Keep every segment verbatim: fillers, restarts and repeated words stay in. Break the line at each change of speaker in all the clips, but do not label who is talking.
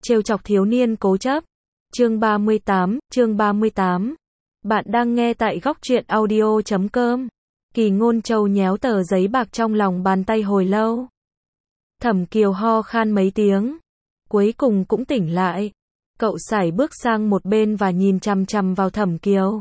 Trêu chọc thiếu niên cố chấp. Chương ba mươi tám, chương ba mươi tám. Bạn đang nghe tại góc truyện audio chấm com. Kỳ Ngôn Châu nhéo tờ giấy bạc trong lòng bàn tay hồi lâu. Thẩm Kiều ho khan mấy tiếng, cuối cùng cũng tỉnh lại. Cậu sải bước sang một bên và nhìn chằm chằm vào Thẩm Kiều.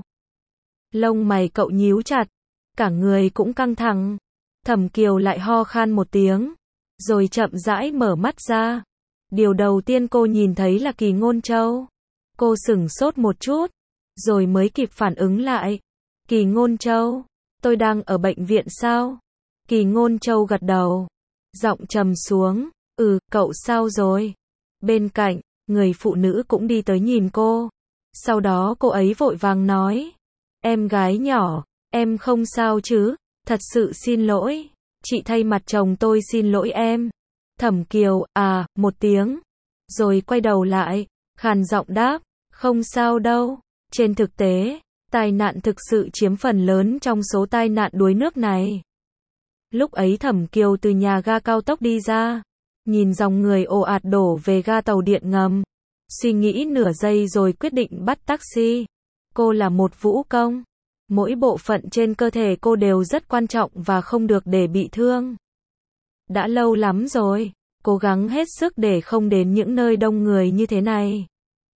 Lông mày cậu nhíu chặt, cả người cũng căng thẳng. Thẩm Kiều lại ho khan một tiếng, rồi chậm rãi mở mắt ra. Điều đầu tiên cô nhìn thấy là Kỳ Ngôn Châu. Cô sửng sốt một chút, rồi mới kịp phản ứng lại. Kỳ Ngôn Châu, tôi đang ở bệnh viện sao? Kỳ Ngôn Châu gật đầu, giọng trầm xuống, ừ, cậu sao rồi? Bên cạnh, người phụ nữ cũng đi tới nhìn cô. Sau đó cô ấy vội vàng nói, em gái nhỏ, em không sao chứ? Thật sự xin lỗi, chị thay mặt chồng tôi xin lỗi em. Thẩm Kiều, à, một tiếng, rồi quay đầu lại, khàn giọng đáp, không sao đâu. Trên thực tế, tai nạn thực sự chiếm phần lớn trong số tai nạn đuối nước này. Lúc ấy Thẩm Kiều từ nhà ga cao tốc đi ra, nhìn dòng người ồ ạt đổ về ga tàu điện ngầm, suy nghĩ nửa giây rồi quyết định bắt taxi. Cô là một vũ công, mỗi bộ phận trên cơ thể cô đều rất quan trọng và không được để bị thương. Đã lâu lắm rồi, cố gắng hết sức để không đến những nơi đông người như thế này.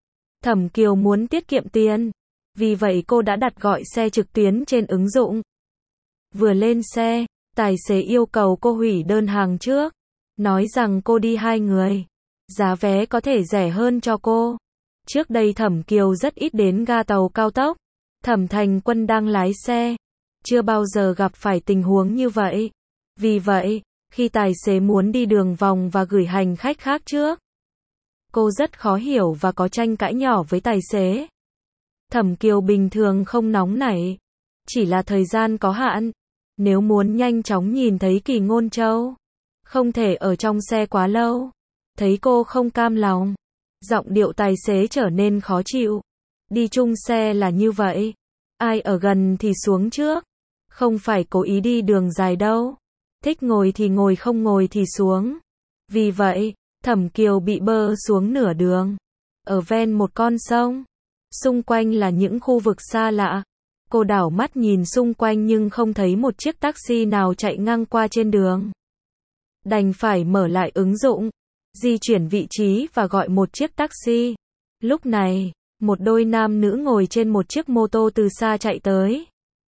Thẩm Kiều muốn tiết kiệm tiền, vì vậy cô đã đặt gọi xe trực tuyến trên ứng dụng. Vừa lên xe, tài xế yêu cầu cô hủy đơn hàng trước, nói rằng cô đi hai người, giá vé có thể rẻ hơn cho cô. Trước đây Thẩm Kiều rất ít đến ga tàu cao tốc. Thẩm Thành Quân đang lái xe, chưa bao giờ gặp phải tình huống như vậy. Vì vậy, khi tài xế muốn đi đường vòng và gửi hành khách khác trước, cô rất khó hiểu và có tranh cãi nhỏ với tài xế. Thẩm Kiều bình thường không nóng nảy, chỉ là thời gian có hạn. Nếu muốn nhanh chóng nhìn thấy Kỳ Ngôn Châu, không thể ở trong xe quá lâu. Thấy cô không cam lòng, giọng điệu tài xế trở nên khó chịu. Đi chung xe là như vậy, ai ở gần thì xuống trước, không phải cố ý đi đường dài đâu. Thích ngồi thì ngồi, không ngồi thì xuống. Vì vậy, Thẩm Kiều bị bơ xuống nửa đường, ở ven một con sông. Xung quanh là những khu vực xa lạ. Cô đảo mắt nhìn xung quanh nhưng không thấy một chiếc taxi nào chạy ngang qua trên đường. Đành phải mở lại ứng dụng, di chuyển vị trí và gọi một chiếc taxi. Lúc này, một đôi nam nữ ngồi trên một chiếc mô tô từ xa chạy tới,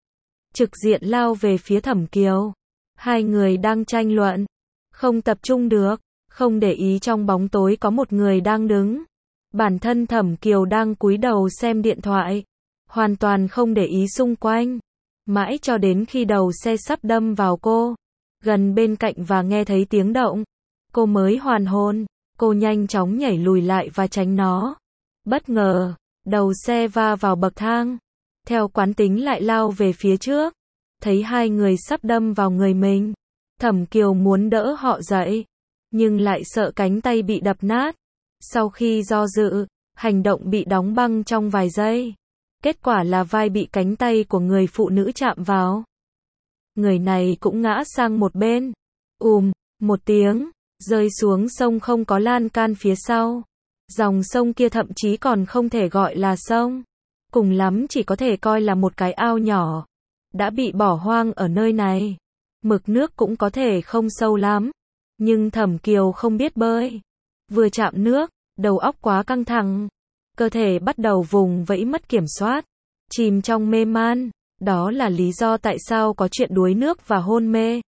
trực diện lao về phía Thẩm Kiều. Hai người đang tranh luận, không tập trung được, không để ý trong bóng tối có một người đang đứng. Bản thân Thẩm Kiều đang cúi đầu xem điện thoại, hoàn toàn không để ý xung quanh. Mãi cho đến khi đầu xe sắp đâm vào cô, gần bên cạnh và nghe thấy tiếng động, cô mới hoàn hồn. Cô nhanh chóng nhảy lùi lại và tránh nó. Bất ngờ, đầu xe va vào bậc thang, theo quán tính lại lao về phía trước. Thấy hai người sắp đâm vào người mình, Thẩm Kiều muốn đỡ họ dậy, nhưng lại sợ cánh tay bị đập nát. Sau khi do dự, hành động bị đóng băng trong vài giây. Kết quả là vai bị cánh tay của người phụ nữ chạm vào. Người này cũng ngã sang một bên. Ùm, một tiếng, rơi xuống sông không có lan can phía sau. Dòng sông kia thậm chí còn không thể gọi là sông, cùng lắm chỉ có thể coi là một cái ao nhỏ, đã bị bỏ hoang ở nơi này. Mực nước cũng có thể không sâu lắm, nhưng Thẩm Kiều không biết bơi. Vừa chạm nước, đầu óc quá căng thẳng, cơ thể bắt đầu vùng vẫy mất kiểm soát, chìm trong mê man. Đó là lý do tại sao có chuyện đuối nước và hôn mê.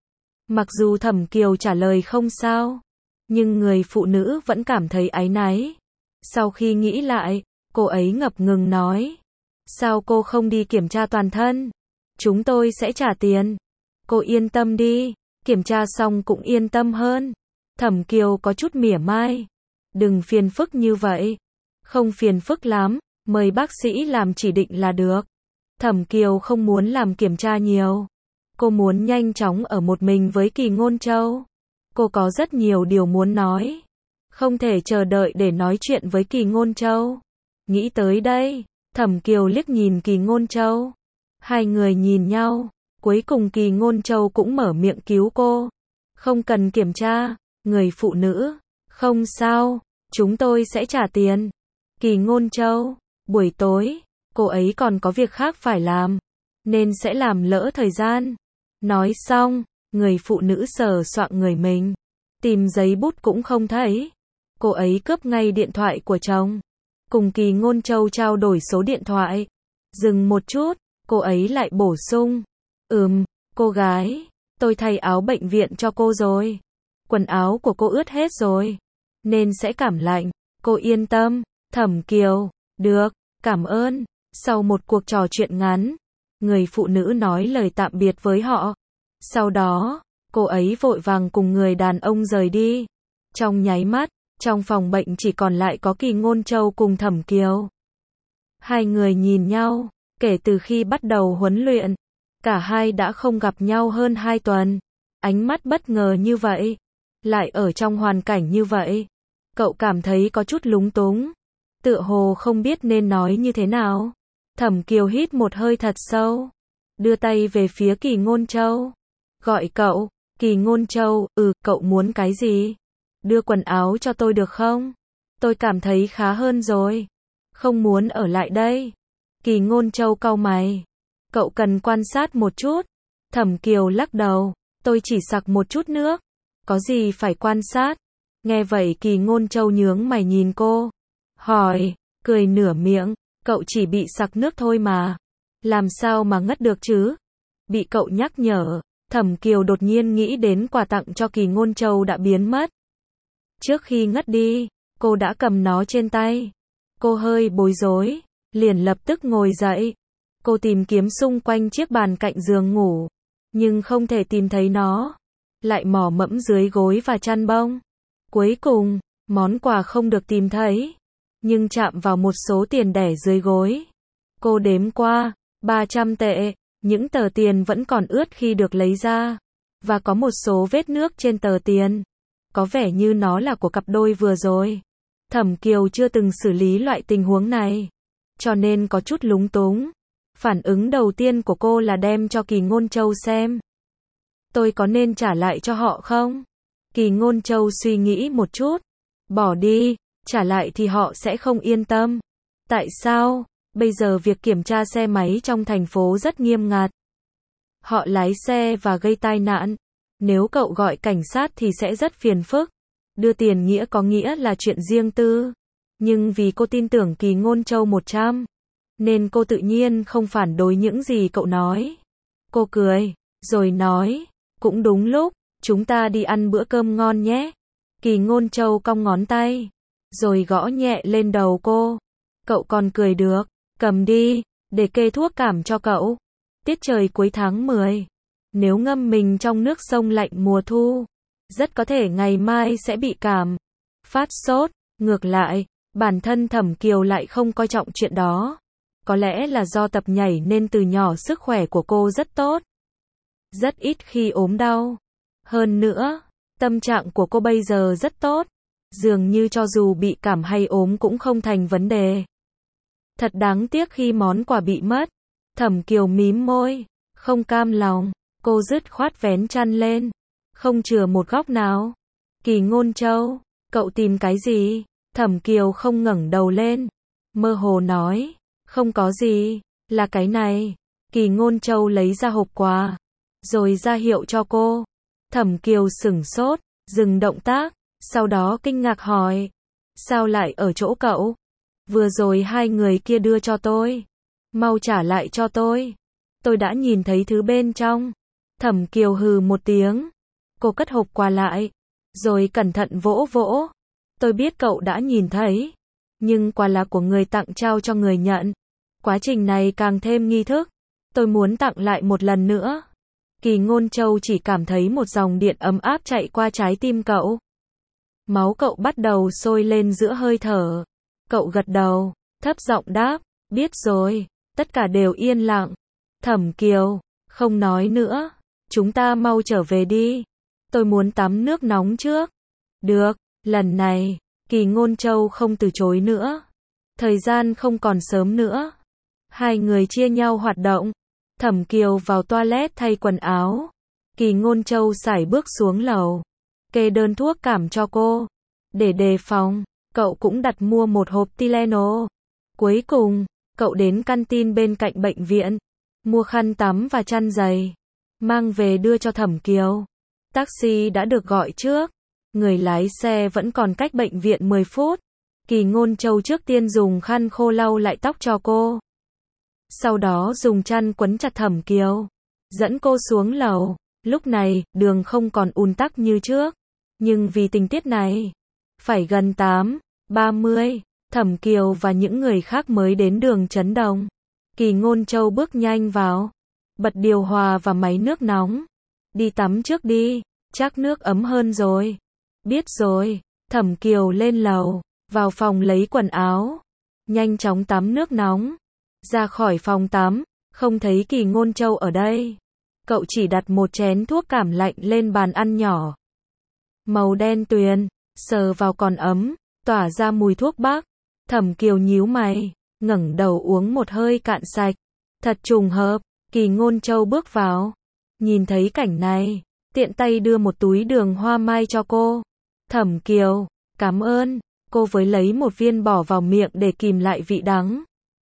Mặc dù Thẩm Kiều trả lời không sao, nhưng người phụ nữ vẫn cảm thấy áy náy. Sau khi nghĩ lại, cô ấy ngập ngừng nói, sao cô không đi kiểm tra toàn thân? Chúng tôi sẽ trả tiền. Cô yên tâm đi, kiểm tra xong cũng yên tâm hơn. Thẩm Kiều có chút mỉa mai, đừng phiền phức như vậy. Không phiền phức lắm, mời bác sĩ làm chỉ định là được. Thẩm Kiều không muốn làm kiểm tra nhiều, cô muốn nhanh chóng ở một mình với Kỳ Ngôn Châu. Cô có rất nhiều điều muốn nói, không thể chờ đợi để nói chuyện với Kỳ Ngôn Châu. Nghĩ tới đây, Thẩm Kiều liếc nhìn Kỳ Ngôn Châu. Hai người nhìn nhau, cuối cùng Kỳ Ngôn Châu cũng mở miệng cứu cô. Không cần kiểm tra, người phụ nữ. Không sao, Chúng tôi sẽ trả tiền. Kỳ Ngôn Châu, buổi tối, cô ấy còn có việc khác phải làm, nên sẽ làm lỡ thời gian. Nói xong, người phụ nữ sờ soạng người mình, tìm giấy bút cũng không thấy. Cô ấy cướp ngay điện thoại của chồng, cùng Kỳ Ngôn Châu trao đổi số điện thoại. Dừng một chút, cô ấy lại bổ sung. Ừm, cô gái, tôi thay áo bệnh viện cho cô rồi. Quần áo của cô ướt hết rồi, nên sẽ cảm lạnh. Cô yên tâm. Thẩm Kiều, được, cảm ơn. Sau một cuộc trò chuyện ngắn, người phụ nữ nói lời tạm biệt với họ. Sau đó, cô ấy vội vàng cùng người đàn ông rời đi. Trong nháy mắt, trong phòng bệnh chỉ còn lại có Kỳ Ngôn Châu cùng Thẩm Kiều. Hai người nhìn nhau, kể từ khi bắt đầu huấn luyện, cả hai đã không gặp nhau hơn hai tuần. Ánh mắt bất ngờ như vậy, lại ở trong hoàn cảnh như vậy. Cậu cảm thấy có chút lúng túng, tựa hồ không biết nên nói như thế nào. Thẩm Kiều hít một hơi thật sâu, đưa tay về phía Kỳ Ngôn Châu. Gọi cậu. Kỳ Ngôn Châu, ừ, cậu muốn cái gì? Đưa quần áo cho tôi được không? Tôi cảm thấy khá hơn rồi. Không muốn ở lại đây. Kỳ Ngôn Châu cau mày. Cậu cần quan sát một chút. Thẩm Kiều lắc đầu. Tôi chỉ sặc một chút nước. Có gì phải quan sát? Nghe vậy Kỳ Ngôn Châu nhướng mày nhìn cô. Hỏi, cười nửa miệng. Cậu chỉ bị sặc nước thôi mà. Làm sao mà ngất được chứ? Bị cậu nhắc nhở, Thẩm Kiều đột nhiên nghĩ đến quà tặng cho Kỳ Ngôn Châu đã biến mất. Trước khi ngất đi, cô đã cầm nó trên tay. Cô hơi bối rối, liền lập tức ngồi dậy. Cô tìm kiếm xung quanh chiếc bàn cạnh giường ngủ, nhưng không thể tìm thấy nó. Lại mò mẫm dưới gối và chăn bông. Cuối cùng, món quà không được tìm thấy, nhưng chạm vào một số tiền đẻ dưới gối. Cô đếm qua, ba trăm tệ, những tờ tiền vẫn còn ướt khi được lấy ra, và có một số vết nước trên tờ tiền. Có vẻ như nó là của cặp đôi vừa rồi. Thẩm Kiều chưa từng xử lý loại tình huống này, cho nên có chút lúng túng. Phản ứng đầu tiên của cô là đem cho Kỳ Ngôn Châu xem. Tôi có nên trả lại cho họ không? Kỳ Ngôn Châu suy nghĩ một chút. Bỏ đi, trả lại thì họ sẽ không yên tâm. Tại sao? Bây giờ việc kiểm tra xe máy trong thành phố rất nghiêm ngặt. Họ lái xe và gây tai nạn. Nếu cậu gọi cảnh sát thì sẽ rất phiền phức. Đưa tiền nghĩa có nghĩa là chuyện riêng tư. Nhưng vì cô tin tưởng Kỳ Ngôn Châu một trăm, nên cô tự nhiên không phản đối những gì cậu nói. Cô cười, rồi nói, cũng đúng lúc, chúng ta đi ăn bữa cơm ngon nhé. Kỳ Ngôn Châu cong ngón tay, rồi gõ nhẹ lên đầu cô. Cậu còn cười được, cầm đi, để kê thuốc cảm cho cậu. Tiết trời cuối tháng mười, nếu ngâm mình trong nước sông lạnh mùa thu, rất có thể ngày mai sẽ bị cảm, phát sốt. Ngược lại, bản thân Thẩm Kiều lại không coi trọng chuyện đó. Có lẽ là do tập nhảy nên từ nhỏ sức khỏe của cô rất tốt. Rất ít khi ốm đau. Hơn nữa, tâm trạng của cô bây giờ rất tốt. Dường như cho dù bị cảm hay ốm cũng không thành vấn đề. Thật đáng tiếc khi món quà bị mất. Thẩm Kiều mím môi, không cam lòng. Cô dứt khoát vén chăn lên, không chừa một góc nào. Kỳ Ngôn Châu, cậu tìm cái gì? Thẩm Kiều không ngẩng đầu lên, mơ hồ nói, không có gì, là cái này. Kỳ Ngôn Châu lấy ra hộp quà, rồi ra hiệu cho cô. Thẩm Kiều sửng sốt, dừng động tác, sau đó kinh ngạc hỏi, sao lại ở chỗ cậu? Vừa rồi hai người kia đưa cho tôi, mau trả lại cho tôi. Tôi đã nhìn thấy thứ bên trong. Thẩm Kiều hừ một tiếng, cô cất hộp quà lại, rồi cẩn thận vỗ vỗ. Tôi biết cậu đã nhìn thấy, nhưng quà là của người tặng trao cho người nhận. Quá trình này càng thêm nghi thức. Tôi muốn tặng lại một lần nữa. Kỳ Ngôn Châu chỉ cảm thấy một dòng điện ấm áp chạy qua trái tim cậu. Máu cậu bắt đầu sôi lên giữa hơi thở. Cậu gật đầu, thấp giọng đáp, biết rồi. Tất cả đều yên lặng. Thẩm Kiều, không nói nữa. Chúng ta mau trở về đi. Tôi muốn tắm nước nóng trước. Được, lần này, Kỳ Ngôn Châu không từ chối nữa. Thời gian không còn sớm nữa. Hai người chia nhau hoạt động. Thẩm Kiều vào toilet thay quần áo. Kỳ Ngôn Châu sải bước xuống lầu, kê đơn thuốc cảm cho cô. Để đề phòng, cậu cũng đặt mua một hộp Tylenol. Cuối cùng, cậu đến canteen bên cạnh bệnh viện, mua khăn tắm và chăn giày, mang về đưa cho Thẩm Kiều. Taxi đã được gọi trước, người lái xe vẫn còn cách bệnh viện mười phút. Kỳ Ngôn Châu trước tiên dùng khăn khô lau lại tóc cho cô. Sau đó dùng chăn quấn chặt Thẩm Kiều, dẫn cô xuống lầu. Lúc này, đường không còn ùn tắc như trước. Nhưng vì tình tiết này, phải gần tám ba mươi, Thẩm Kiều và những người khác mới đến đường Trấn Đồng. Kỳ Ngôn Châu bước nhanh vào, bật điều hòa và máy nước nóng. Đi tắm trước đi, chắc nước ấm hơn rồi. Biết rồi, Thẩm Kiều lên lầu, vào phòng lấy quần áo, nhanh chóng tắm nước nóng. Ra khỏi phòng tắm, không thấy Kỳ Ngôn Châu ở đây. Cậu chỉ đặt một chén thuốc cảm lạnh lên bàn ăn nhỏ. Màu đen tuyền, sờ vào còn ấm, tỏa ra mùi thuốc bắc. Thẩm Kiều nhíu mày, ngẩng đầu uống một hơi cạn sạch. Thật trùng hợp, Kỳ Ngôn Châu bước vào, nhìn thấy cảnh này, tiện tay đưa một túi đường hoa mai cho cô. Thẩm Kiều, cảm ơn, cô với lấy một viên bỏ vào miệng để kìm lại vị đắng.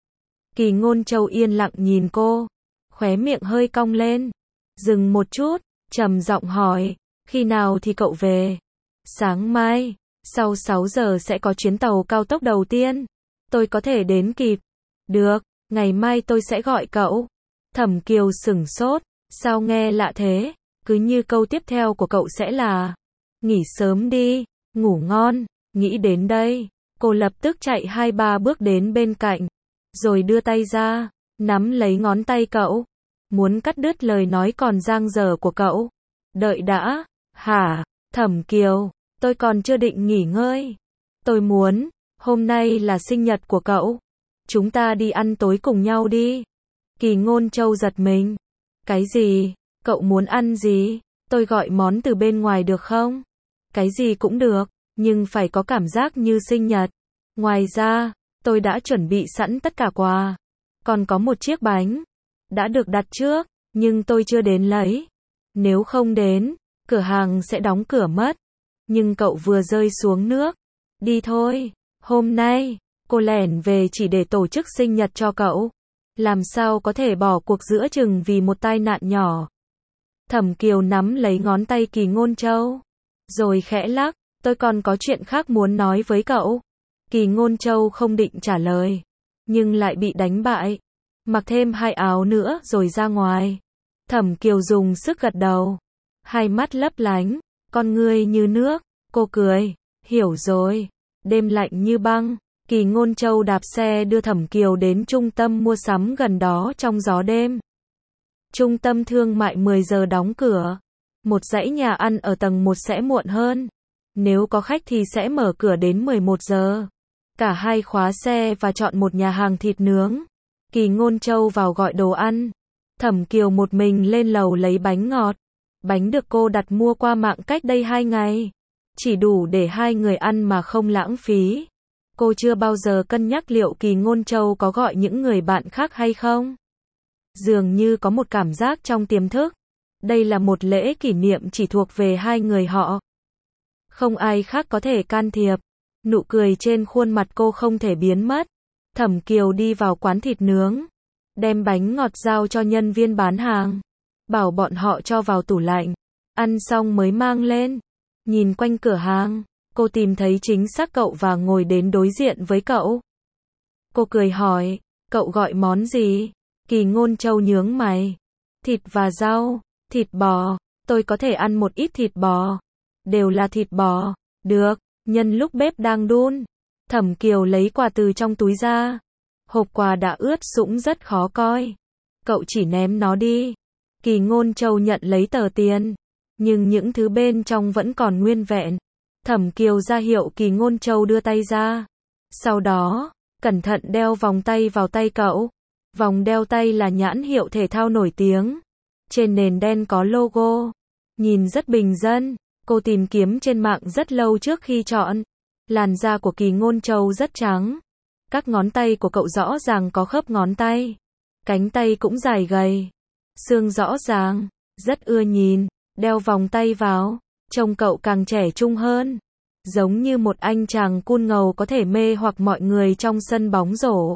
Kỳ Ngôn Châu yên lặng nhìn cô, khóe miệng hơi cong lên, dừng một chút, trầm giọng hỏi, khi nào thì cậu về? Sáng mai, sau sáu giờ sẽ có chuyến tàu cao tốc đầu tiên, tôi có thể đến kịp. Được, ngày mai tôi sẽ gọi cậu. Thẩm Kiều sửng sốt, sao nghe lạ thế, cứ như câu tiếp theo của cậu sẽ là, nghỉ sớm đi, ngủ ngon. Nghĩ đến đây, cô lập tức chạy hai ba bước đến bên cạnh, rồi đưa tay ra, nắm lấy ngón tay cậu, muốn cắt đứt lời nói còn dang dở của cậu. Đợi đã, hả, Thẩm Kiều, tôi còn chưa định nghỉ ngơi. Tôi muốn, hôm nay là sinh nhật của cậu, chúng ta đi ăn tối cùng nhau đi. Kỳ Ngôn Châu giật mình. Cái gì? Cậu muốn ăn gì? Tôi gọi món từ bên ngoài được không? Cái gì cũng được, nhưng phải có cảm giác như sinh nhật. Ngoài ra, tôi đã chuẩn bị sẵn tất cả quà. Còn có một chiếc bánh, đã được đặt trước, nhưng tôi chưa đến lấy. Nếu không đến, cửa hàng sẽ đóng cửa mất. Nhưng cậu vừa rơi xuống nước. Đi thôi, hôm nay, cô lẻn về chỉ để tổ chức sinh nhật cho cậu. Làm sao có thể bỏ cuộc giữa chừng vì một tai nạn nhỏ. Thẩm Kiều nắm lấy ngón tay Kỳ Ngôn Châu, rồi khẽ lắc, tôi còn có chuyện khác muốn nói với cậu. Kỳ Ngôn Châu không định trả lời, nhưng lại bị đánh bại. Mặc thêm hai áo nữa rồi ra ngoài. Thẩm Kiều dùng sức gật đầu, hai mắt lấp lánh, con ngươi như nước. Cô cười, hiểu rồi. Đêm lạnh như băng, Kỳ Ngôn Châu đạp xe đưa Thẩm Kiều đến trung tâm mua sắm gần đó trong gió đêm. Trung tâm thương mại mười giờ đóng cửa. Một dãy nhà ăn ở tầng một sẽ muộn hơn. Nếu có khách thì sẽ mở cửa đến mười một giờ. Cả hai khóa xe và chọn một nhà hàng thịt nướng. Kỳ Ngôn Châu vào gọi đồ ăn. Thẩm Kiều một mình lên lầu lấy bánh ngọt. Bánh được cô đặt mua qua mạng cách đây hai ngày. Chỉ đủ để hai người ăn mà không lãng phí. Cô chưa bao giờ cân nhắc liệu Kỳ Ngôn Châu có gọi những người bạn khác hay không. Dường như có một cảm giác trong tiềm thức. Đây là một lễ kỷ niệm chỉ thuộc về hai người họ. Không ai khác có thể can thiệp. Nụ cười trên khuôn mặt cô không thể biến mất. Thẩm Kiều đi vào quán thịt nướng, đem bánh ngọt giao cho nhân viên bán hàng, bảo bọn họ cho vào tủ lạnh. Ăn xong mới mang lên. Nhìn quanh cửa hàng, cô tìm thấy chính xác cậu và ngồi đến đối diện với cậu. Cô cười hỏi, cậu gọi món gì? Kỳ Ngôn Châu nhướng mày. Thịt và rau, thịt bò, tôi có thể ăn một ít thịt bò. Đều là thịt bò. Được, nhân lúc bếp đang đun. Thẩm Kiều lấy quà từ trong túi ra. Hộp quà đã ướt sũng rất khó coi. Cậu chỉ ném nó đi. Kỳ Ngôn Châu nhận lấy tờ tiền. Nhưng những thứ bên trong vẫn còn nguyên vẹn. Thẩm Kiều ra hiệu Kỳ Ngôn Châu đưa tay ra. Sau đó, cẩn thận đeo vòng tay vào tay cậu. Vòng đeo tay là nhãn hiệu thể thao nổi tiếng. Trên nền đen có logo. Nhìn rất bình dân. Cô tìm kiếm trên mạng rất lâu trước khi chọn. Làn da của Kỳ Ngôn Châu rất trắng. Các ngón tay của cậu rõ ràng có khớp ngón tay. Cánh tay cũng dài gầy. Xương rõ ràng. Rất ưa nhìn. Đeo vòng tay vào. Trông cậu càng trẻ trung hơn. giống như một anh chàng cool ngầu có thể mê hoặc mọi người trong sân bóng rổ.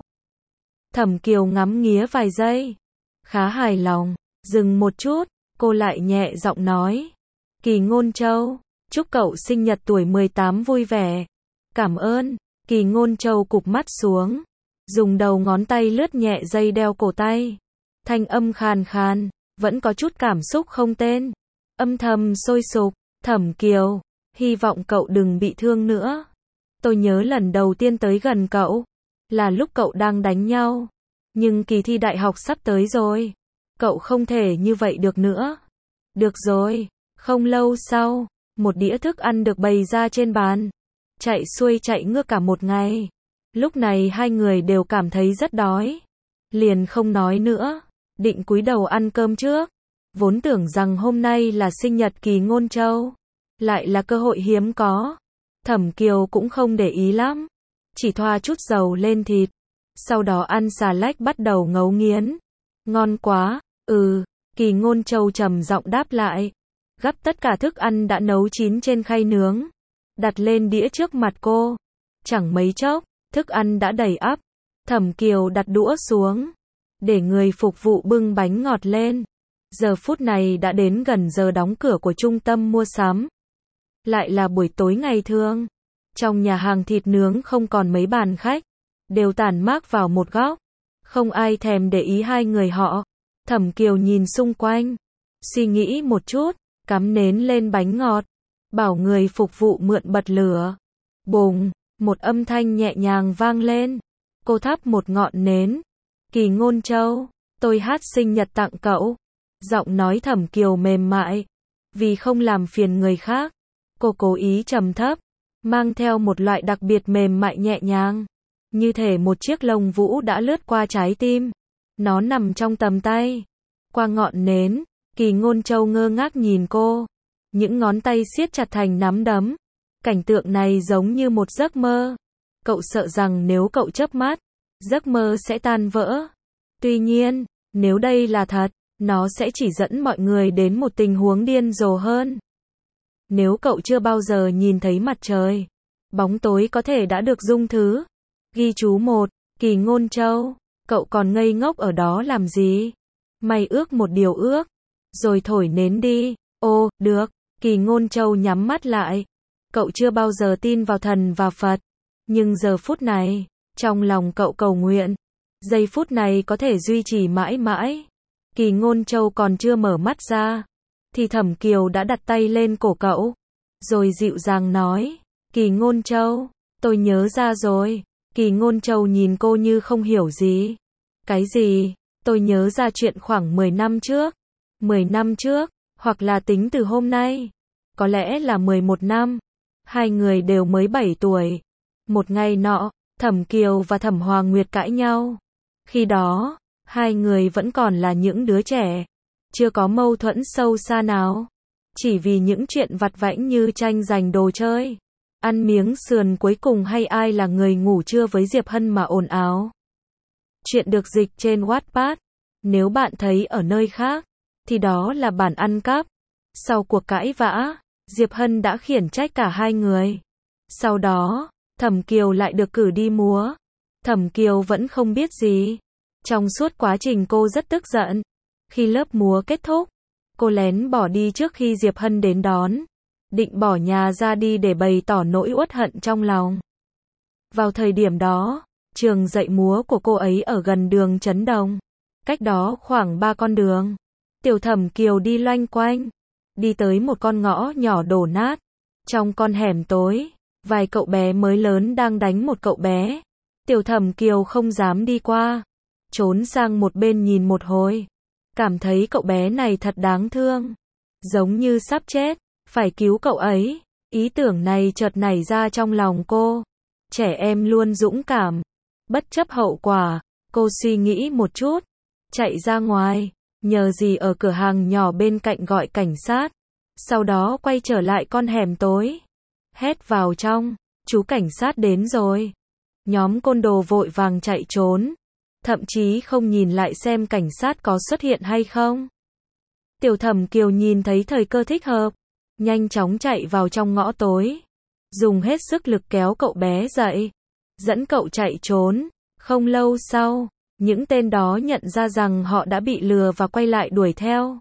Thẩm Kiều ngắm nghía vài giây, khá hài lòng, dừng một chút, cô lại nhẹ giọng nói, Kỳ Ngôn Châu, chúc cậu sinh nhật tuổi mười tám vui vẻ. Cảm ơn. Kỳ Ngôn Châu cụp mắt xuống, dùng đầu ngón tay lướt nhẹ dây đeo cổ tay. Thanh âm khàn khàn, vẫn có chút cảm xúc không tên. Âm thầm sôi sục, Thẩm Kiều, hy vọng cậu đừng bị thương nữa. Tôi nhớ lần đầu tiên tới gần cậu, là lúc cậu đang đánh nhau. Nhưng kỳ thi đại học sắp tới rồi. Cậu không thể như vậy được nữa. Được rồi. Không lâu sau, một đĩa thức ăn được bày ra trên bàn. Chạy xuôi chạy ngược cả một ngày. Lúc này hai người đều cảm thấy rất đói. Liền không nói nữa, định cúi đầu ăn cơm trước. Vốn tưởng rằng hôm nay là sinh nhật Kỳ Ngôn Châu, lại là cơ hội hiếm có. Thẩm Kiều cũng không để ý lắm, chỉ thoa chút dầu lên thịt, sau đó ăn xà lách bắt đầu ngấu nghiến. Ngon quá. Ừ, Kỳ Ngôn Châu trầm giọng đáp lại, gắp tất cả thức ăn đã nấu chín trên khay nướng, đặt lên đĩa trước mặt cô. Chẳng mấy chốc, thức ăn đã đầy ắp. Thẩm Kiều đặt đũa xuống, để người phục vụ bưng bánh ngọt lên. Giờ phút này đã đến gần giờ đóng cửa của trung tâm mua sắm. Lại là buổi tối ngày thường. Trong nhà hàng thịt nướng không còn mấy bàn khách, đều tản mát vào một góc. Không ai thèm để ý hai người họ. Thẩm Kiều nhìn xung quanh, suy nghĩ một chút, cắm nến lên bánh ngọt, bảo người phục vụ mượn bật lửa. Bùng, một âm thanh nhẹ nhàng vang lên. Cô thắp một ngọn nến. Kỳ Ngôn Châu, tôi hát sinh nhật tặng cậu. Giọng nói Thẩm Kiều mềm mại, vì không làm phiền người khác, cô cố ý trầm thấp, mang theo một loại đặc biệt mềm mại nhẹ nhàng, như thể một chiếc lông vũ đã lướt qua trái tim. Nó nằm trong tầm tay. Qua ngọn nến, Kỳ Ngôn Châu ngơ ngác nhìn cô, những ngón tay siết chặt thành nắm đấm. Cảnh tượng này giống như một giấc mơ. Cậu sợ rằng nếu cậu chớp mắt, giấc mơ sẽ tan vỡ. Tuy nhiên, nếu đây là thật, nó sẽ chỉ dẫn mọi người đến một tình huống điên rồ hơn. Nếu cậu chưa bao giờ nhìn thấy mặt trời, bóng tối có thể đã được dung thứ. Ghi chú một, Kỳ Ngôn Châu, cậu còn ngây ngốc ở đó làm gì? Mày ước một điều ước, rồi thổi nến đi. Ô, được. Kỳ Ngôn Châu nhắm mắt lại. Cậu chưa bao giờ tin vào thần và Phật, nhưng giờ phút này, trong lòng cậu cầu nguyện, giây phút này có thể duy trì mãi mãi. Kỳ Ngôn Châu còn chưa mở mắt ra, thì Thẩm Kiều đã đặt tay lên cổ cậu, rồi dịu dàng nói, Kỳ Ngôn Châu, tôi nhớ ra rồi. Kỳ Ngôn Châu nhìn cô như không hiểu gì. Cái gì? Tôi nhớ ra chuyện khoảng mười năm trước. mười năm trước, hoặc là tính từ hôm nay, có lẽ là mười một năm. Hai người đều mới bảy tuổi. Một ngày nọ, Thẩm Kiều và Thẩm Hoàng Nguyệt cãi nhau. Khi đó, hai người vẫn còn là những đứa trẻ, chưa có mâu thuẫn sâu xa nào. Chỉ vì những chuyện vặt vãnh như tranh giành đồ chơi, ăn miếng sườn cuối cùng hay ai là người ngủ trưa với Diệp Hân mà ồn ào. Chuyện được dịch trên Wattpad. Nếu bạn thấy ở nơi khác, thì đó là bản ăn cắp. Sau cuộc cãi vã, Diệp Hân đã khiển trách cả hai người. Sau đó, Thẩm Kiều lại được cử đi múa. Thẩm Kiều vẫn không biết gì. Trong suốt quá trình cô rất tức giận. Khi lớp múa kết thúc, cô lén bỏ đi trước khi Diệp Hân đến đón. Định bỏ nhà ra đi để bày tỏ nỗi uất hận trong lòng. Vào thời điểm đó, trường dạy múa của cô ấy ở gần đường Trấn Đồng. Cách đó khoảng ba con đường. Tiểu Thẩm Kiều đi loanh quanh, đi tới một con ngõ nhỏ đổ nát. Trong con hẻm tối, vài cậu bé mới lớn đang đánh một cậu bé. Tiểu Thẩm Kiều không dám đi qua, trốn sang một bên nhìn một hồi. Cảm thấy cậu bé này thật đáng thương, giống như sắp chết, phải cứu cậu ấy. Ý tưởng này chợt nảy ra trong lòng cô. Trẻ em luôn dũng cảm, bất chấp hậu quả. Cô suy nghĩ một chút, chạy ra ngoài, nhờ gì ở cửa hàng nhỏ bên cạnh gọi cảnh sát. Sau đó quay trở lại con hẻm tối, hét vào trong, chú cảnh sát đến rồi. Nhóm côn đồ vội vàng chạy trốn, thậm chí không nhìn lại xem cảnh sát có xuất hiện hay không. Tiểu Thẩm Kiều nhìn thấy thời cơ thích hợp, nhanh chóng chạy vào trong ngõ tối, dùng hết sức lực kéo cậu bé dậy, dẫn cậu chạy trốn. Không lâu sau, những tên đó nhận ra rằng họ đã bị lừa và quay lại đuổi theo.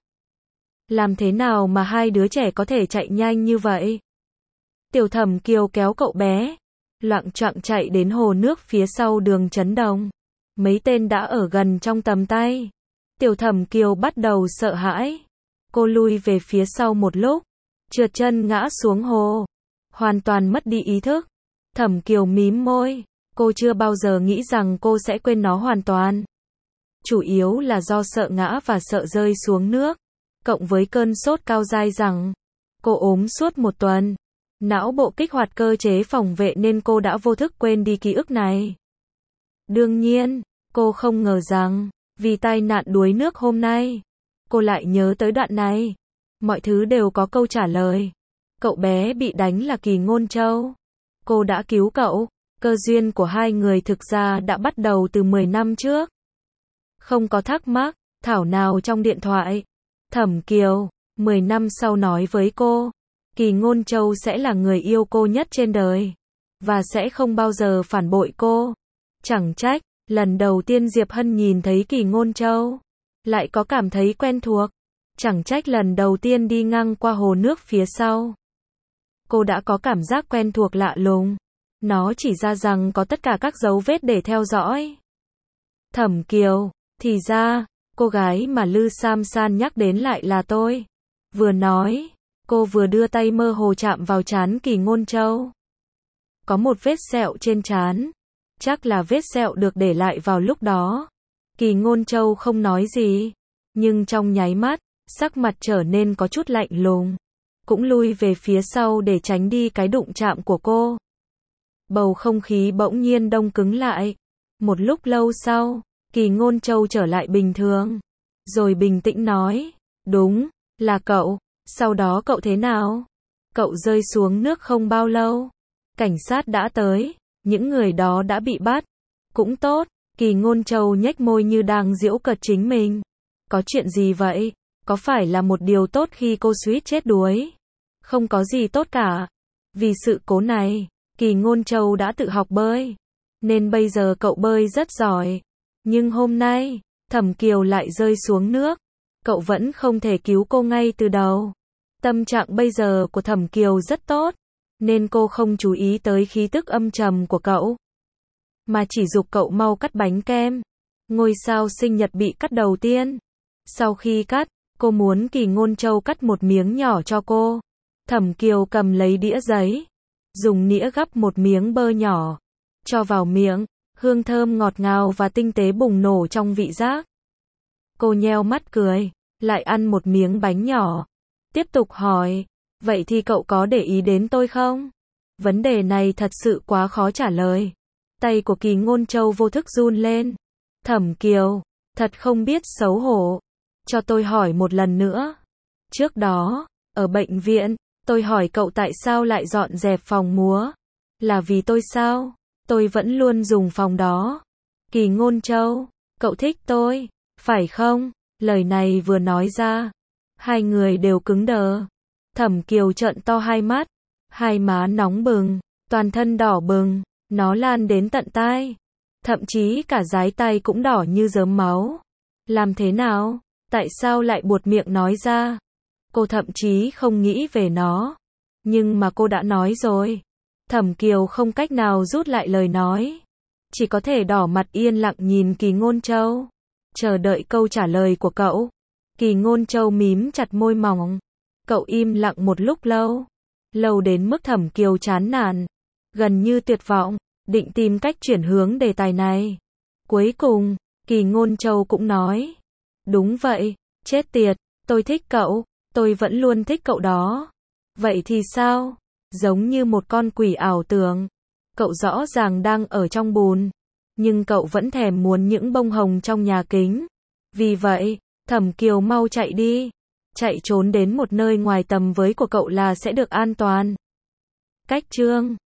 Làm thế nào mà hai đứa trẻ có thể chạy nhanh như vậy? Tiểu Thẩm Kiều kéo cậu bé, loạng choạng chạy đến hồ nước phía sau đường Trấn Đồng. Mấy tên đã ở gần trong tầm tay. Tiểu Thẩm Kiều bắt đầu sợ hãi. Cô lui về phía sau một lúc, trượt chân ngã xuống hồ, hoàn toàn mất đi ý thức. Thẩm Kiều mím môi, cô chưa bao giờ nghĩ rằng cô sẽ quên nó hoàn toàn. Chủ yếu là do sợ ngã và sợ rơi xuống nước, cộng với cơn sốt cao dai dẳng. Cô ốm suốt một tuần. Não bộ kích hoạt cơ chế phòng vệ nên cô đã vô thức quên đi ký ức này. Đương nhiên, cô không ngờ rằng, vì tai nạn đuối nước hôm nay, cô lại nhớ tới đoạn này. Mọi thứ đều có câu trả lời. Cậu bé bị đánh là Kỳ Ngôn Châu. Cô đã cứu cậu. Cơ duyên của hai người thực ra đã bắt đầu từ mười năm trước. Không có thắc mắc, thảo nào trong điện thoại. Thẩm Kiều, mười năm sau nói với cô, Kỳ Ngôn Châu sẽ là người yêu cô nhất trên đời, và sẽ không bao giờ phản bội cô. Chẳng trách, lần đầu tiên Diệp Hân nhìn thấy Kỳ Ngôn Châu, lại có cảm thấy quen thuộc. Chẳng trách lần đầu tiên đi ngang qua hồ nước phía sau, cô đã có cảm giác quen thuộc lạ lùng. Nó chỉ ra rằng có tất cả các dấu vết để theo dõi. Thẩm Kiều, thì ra, cô gái mà Lư Sam San nhắc đến lại là tôi. Vừa nói, cô vừa đưa tay mơ hồ chạm vào trán Kỳ Ngôn Châu. Có một vết sẹo trên trán. Chắc là vết sẹo được để lại vào lúc đó. Kỳ Ngôn Châu không nói gì, nhưng trong nháy mắt, sắc mặt trở nên có chút lạnh lùng. Cũng lui về phía sau để tránh đi cái đụng chạm của cô. Bầu không khí bỗng nhiên đông cứng lại. Một lúc lâu sau, Kỳ Ngôn Châu trở lại bình thường. Rồi bình tĩnh nói, đúng, là cậu. Sau đó cậu thế nào? Cậu rơi xuống nước không bao lâu. Cảnh sát đã tới. Những người đó đã bị bắt. Cũng tốt. Kỳ Ngôn Châu nhếch môi như đang giễu cợt chính mình. Có chuyện gì vậy? Có phải là một điều tốt khi cô suýt chết đuối? Không có gì tốt cả. Vì sự cố này, Kỳ Ngôn Châu đã tự học bơi. Nên bây giờ cậu bơi rất giỏi. Nhưng hôm nay, Thẩm Kiều lại rơi xuống nước. Cậu vẫn không thể cứu cô ngay từ đầu. Tâm trạng bây giờ của Thẩm Kiều rất tốt. Nên cô không chú ý tới khí tức âm trầm của cậu. Mà chỉ giục cậu mau cắt bánh kem. Ngôi sao sinh nhật bị cắt đầu tiên. Sau khi cắt, cô muốn Kỳ Ngôn Châu cắt một miếng nhỏ cho cô. Thẩm Kiều cầm lấy đĩa giấy. Dùng nĩa gắp một miếng bơ nhỏ. Cho vào miệng. Hương thơm ngọt ngào và tinh tế bùng nổ trong vị giác. Cô nheo mắt cười. Lại ăn một miếng bánh nhỏ. Tiếp tục hỏi. Vậy thì cậu có để ý đến tôi không? Vấn đề này thật sự quá khó trả lời. Tay của Kỳ Ngôn Châu vô thức run lên. Thẩm Kiều, thật không biết xấu hổ. Cho tôi hỏi một lần nữa. Trước đó, ở bệnh viện, tôi hỏi cậu tại sao lại dọn dẹp phòng múa. Là vì tôi sao? Tôi vẫn luôn dùng phòng đó. Kỳ Ngôn Châu, cậu thích tôi, phải không? Lời này vừa nói ra, hai người đều cứng đờ. Thẩm Kiều trợn to hai mắt, hai má nóng bừng, toàn thân đỏ bừng, nó lan đến tận tai. Thậm chí cả dái tay cũng đỏ như rớm máu. Làm thế nào? Tại sao lại buột miệng nói ra? Cô thậm chí không nghĩ về nó. Nhưng mà cô đã nói rồi. Thẩm Kiều không cách nào rút lại lời nói. Chỉ có thể đỏ mặt yên lặng nhìn Kỳ Ngôn Châu. Chờ đợi câu trả lời của cậu. Kỳ Ngôn Châu mím chặt môi mỏng. Cậu im lặng một lúc lâu. Lâu đến mức Thẩm Kiều chán nản. Gần như tuyệt vọng. Định tìm cách chuyển hướng đề tài này. Cuối cùng, Kỳ Ngôn Châu cũng nói. Đúng vậy, chết tiệt, tôi thích cậu. Tôi vẫn luôn thích cậu đó. Vậy thì sao? Giống như một con quỷ ảo tưởng. Cậu rõ ràng đang ở trong bùn. Nhưng cậu vẫn thèm muốn những bông hồng trong nhà kính. Vì vậy, Thẩm Kiều mau chạy đi. Chạy trốn đến một nơi ngoài tầm với của cậu là sẽ được an toàn. Cách chương